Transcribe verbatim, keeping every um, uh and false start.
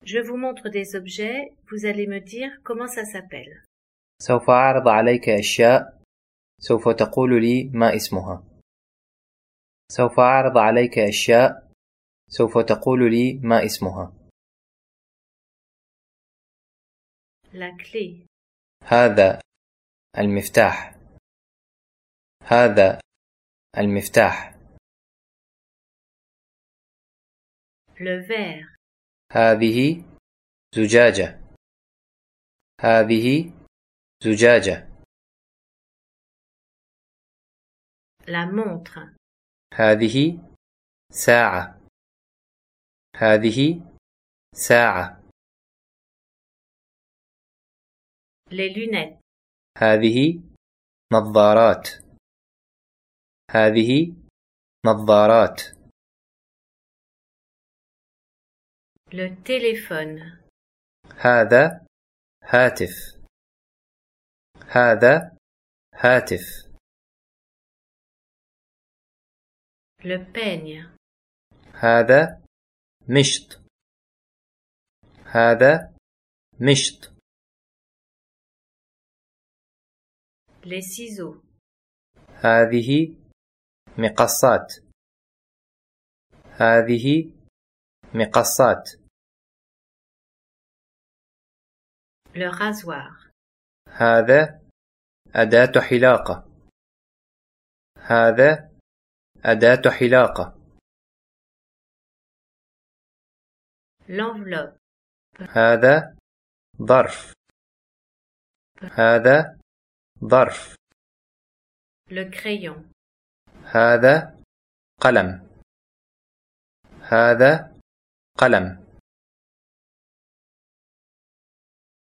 Je vous montre des objets, vous allez me dire comment ça s'appelle. سوف أعرض عليك أشياء. سوف تقول لي ما اسمها. سوف أعرض عليك أشياء. سوف تقول لي ما اسمها. La clé. هذا المفتاح. هذا المفتاح. Le verre. هذه زجاجة. هذه زجاجة. La montre. هذه ساعة. هذه ساعة. Les lunettes. هذه نظارات. هذه نظارات. Le téléphone. هذا هاتف. هذا هاتف. Le peigne. هذا مشط. هذا مشط. Les ciseaux. هذه مقصات. هذه مقصات. Le rasoir. هذا أداة حلاقة. هذا أداة حلاقة. L'enveloppe. هذا ظرف. هذا ظرف. Le crayon. هذا قلم. هذا قلم.